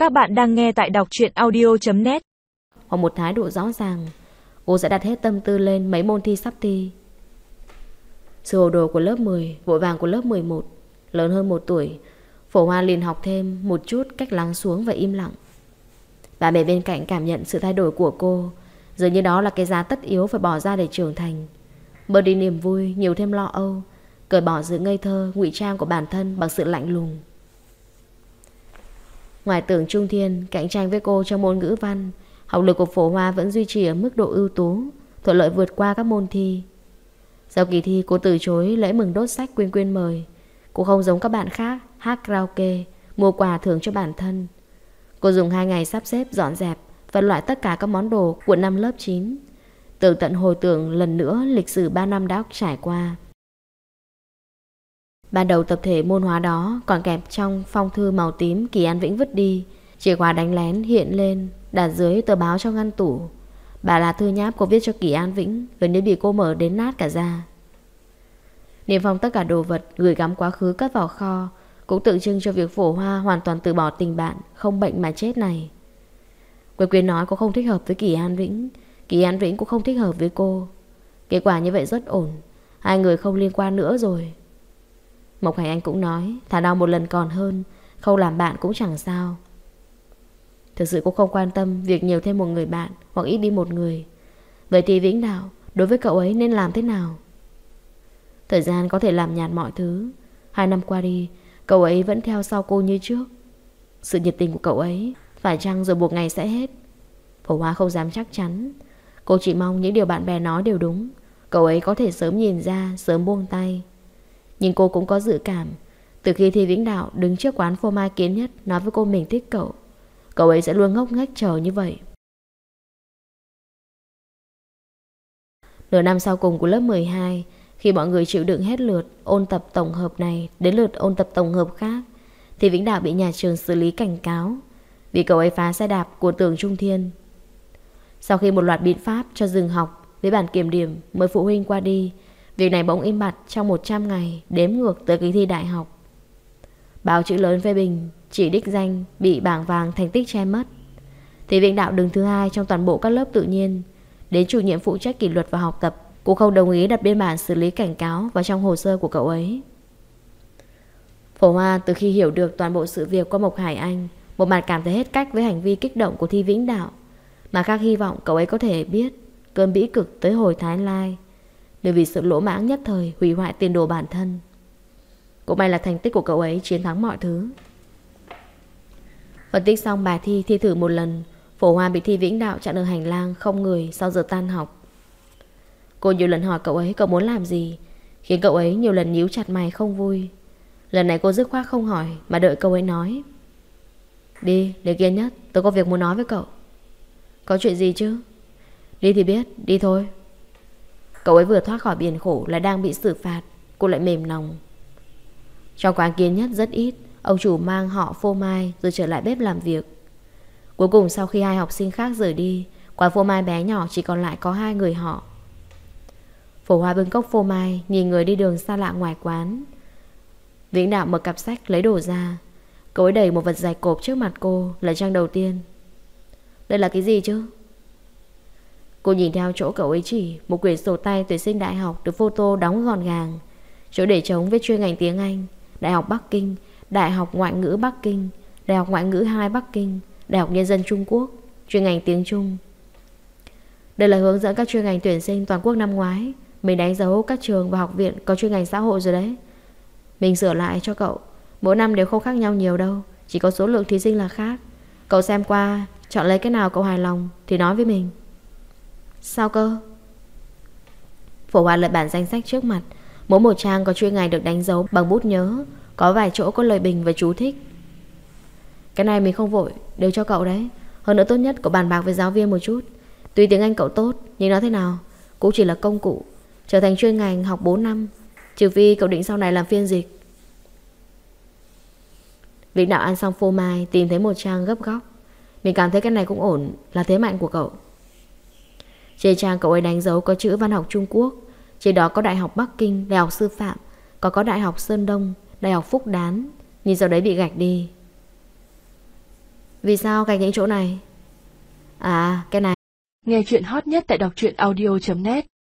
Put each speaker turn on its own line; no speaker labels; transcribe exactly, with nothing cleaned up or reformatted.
Các bạn đang nghe tại đọc truyện audio chấm net.
Hoặc một thái độ rõ ràng, cô sẽ đặt hết tâm tư lên mấy môn thi sắp thi. Sự hồ đồ của lớp mười, vội vàng của lớp mười một. Lớn hơn một tuổi, Phổ Hoa liền học thêm một chút cách lắng xuống và im lặng. Bà mẹ bên cạnh cảm nhận sự thay đổi của cô, dường như đó là cái giá tất yếu phải bỏ ra để trưởng thành. Bớt đi niềm vui, nhiều thêm lo âu, cởi bỏ sự ngây thơ, ngụy trang của bản thân bằng sự lạnh lùng. Ngoài Tưởng Trung Thiên cạnh tranh với cô trong môn ngữ văn, học lực của Phổ Hoa vẫn duy trì ở mức độ ưu tú, thuận lợi vượt qua các môn thi. Sau kỳ thi, cô từ chối lễ mừng đốt sách Quyên Quyên mời. Cô không giống các bạn khác hát karaoke, mua quà thưởng cho bản thân. Cô dùng hai ngày sắp xếp dọn dẹp, phân loại tất cả các món đồ của năm lớp chín, tưởng tận hồi tưởng lần nữa lịch sử ba năm đã trải qua. Ban đầu tập thể môn hóa đó còn kẹp trong phong thư màu tím Kỳ An Vĩnh vứt đi, chìa khóa đánh lén hiện lên, đặt dưới tờ báo trong ngăn tủ. Bà là thư nháp cô viết cho Kỳ An Vĩnh, gần như bị cô mở đến nát cả ra. Niêm phong tất cả đồ vật gửi gắm quá khứ cất vào kho, cũng tượng trưng cho việc Phổ Hoa hoàn toàn từ bỏ tình bạn không bệnh mà chết này. Quyên Quyên nói cô không thích hợp với Kỳ An Vĩnh, Kỳ An Vĩnh cũng không thích hợp với cô. Kết quả như vậy rất ổn, hai người không liên quan nữa rồi. Mộc Hải Anh cũng nói thà đau một lần còn hơn, không làm bạn cũng chẳng sao. Thực sự cô không quan tâm việc nhiều thêm một người bạn hoặc ít đi một người. Vậy thì Vĩnh Đạo đối với cậu ấy nên làm thế nào? Thời gian có thể làm nhạt mọi thứ. Hai năm qua đi, cậu ấy vẫn theo sau cô như trước. Sự nhiệt tình của cậu ấy phải chăng rồi một ngày sẽ hết? Phổ Hoa không dám chắc chắn. Cô chỉ mong những điều bạn bè nói đều đúng, cậu ấy có thể sớm nhìn ra, sớm buông tay. Nhưng cô cũng có dự cảm, từ khi Thi Vĩnh Đạo đứng trước quán phô mai Kiến Nhất nói với cô mình thích cậu, cậu ấy sẽ luôn ngốc nghếch chờ như vậy. Nửa năm sau cùng của lớp mười hai, khi mọi người chịu đựng hết lượt ôn tập tổng hợp này đến lượt ôn tập tổng hợp khác, thì Vĩnh Đạo bị nhà trường xử lý cảnh cáo vì cậu ấy phá xe đạp của Tưởng Trung Thiên. Sau khi một loạt biện pháp cho dừng học với bản kiểm điểm mời phụ huynh qua đi, việc này bỗng im bặt trong một trăm ngày đếm ngược tới kỳ thi đại học. Báo chữ lớn phê bình, chỉ đích danh bị bảng vàng thành tích che mất. Thì Vĩnh Đạo đứng thứ hai trong toàn bộ các lớp tự nhiên. Đến chủ nhiệm phụ trách kỷ luật và học tập cũng không đồng ý đặt biên bản xử lý cảnh cáo vào trong hồ sơ của cậu ấy. Phổ Hoa từ khi hiểu được toàn bộ sự việc qua Mộc Hải Anh, một mặt cảm thấy hết cách với hành vi kích động của Thi Vĩnh Đạo, mà khác hy vọng cậu ấy có thể biết cơn bĩ cực tới hồi Thái Lai, đều vì sự lỗ mãng nhất thời hủy hoại tiền đồ bản thân. Cũng may là thành tích của cậu ấy chiến thắng mọi thứ. Phân tích xong bài thi thi thử một lần, Phổ Hoa bị Thi Vĩnh Đạo chặn ở hành lang không người sau giờ tan học. Cô nhiều lần hỏi cậu ấy cậu muốn làm gì, khiến cậu ấy nhiều lần nhíu chặt mày không vui. Lần này cô dứt khoát không hỏi mà đợi cậu ấy nói. Đi, để Kiên Nhất, tôi có việc muốn nói với cậu. Có chuyện gì chứ? Đi thì biết, đi thôi. Cậu ấy vừa thoát khỏi biển khổ là đang bị xử phạt, cô lại mềm lòng. Trong quán Kiên Nhất rất ít, ông chủ mang họ phô mai rồi trở lại bếp làm việc. Cuối cùng sau khi hai học sinh khác rời đi, quán phô mai bé nhỏ chỉ còn lại có hai người họ. Phổ Hoa bưng cốc phô mai, nhìn người đi đường xa lạ ngoài quán. Vĩnh Đạo mở cặp sách lấy đồ ra. Cậu ấy đẩy một vật dài cộp trước mặt cô là trang đầu tiên. Đây là cái gì chứ? Cô nhìn theo chỗ cậu ấy chỉ, một quyển sổ tay tuyển sinh đại học được photo đóng gọn gàng. Chỗ để trống viết chuyên ngành tiếng Anh, Đại học Bắc Kinh, Đại học Ngoại ngữ Bắc Kinh, Đại học Ngoại ngữ hai Bắc Kinh, Đại học Nhân dân Trung Quốc, chuyên ngành tiếng Trung. Đây là hướng dẫn các chuyên ngành tuyển sinh toàn quốc năm ngoái. Mình đánh dấu các trường và học viện có chuyên ngành xã hội rồi đấy. Mình sửa lại cho cậu. Mỗi năm đều không khác nhau nhiều đâu, chỉ có số lượng thí sinh là khác. Cậu xem qua, chọn lấy cái nào cậu hài lòng thì nói với mình. Sao cơ? Phổ Hoa lại bản danh sách trước mặt. Mỗi một trang có chuyên ngành được đánh dấu bằng bút nhớ, có vài chỗ có lời bình và chú thích. Cái này mình không vội, đều cho cậu đấy. Hơn nữa tốt nhất cậu bàn bạc với giáo viên một chút. Tuy tiếng Anh cậu tốt, nhưng nói thế nào cũng chỉ là công cụ. Trở thành chuyên ngành học bốn năm, trừ phi cậu định sau này làm phiên dịch. Vĩnh Đạo ăn xong phô mai, tìm thấy một trang gấp góc. Mình cảm thấy cái này cũng ổn, là thế mạnh của cậu. Trên trang cậu ấy đánh dấu có chữ văn học Trung Quốc. Trên đó có Đại học Bắc Kinh, Đại học Sư phạm, có có Đại học Sơn Đông, Đại học Phúc Đán. Nhưng sau đấy bị gạch đi. Vì sao gạch những chỗ này? À, cái này.
Nghe chuyện hot nhất tại đọc truyện audio chấm net.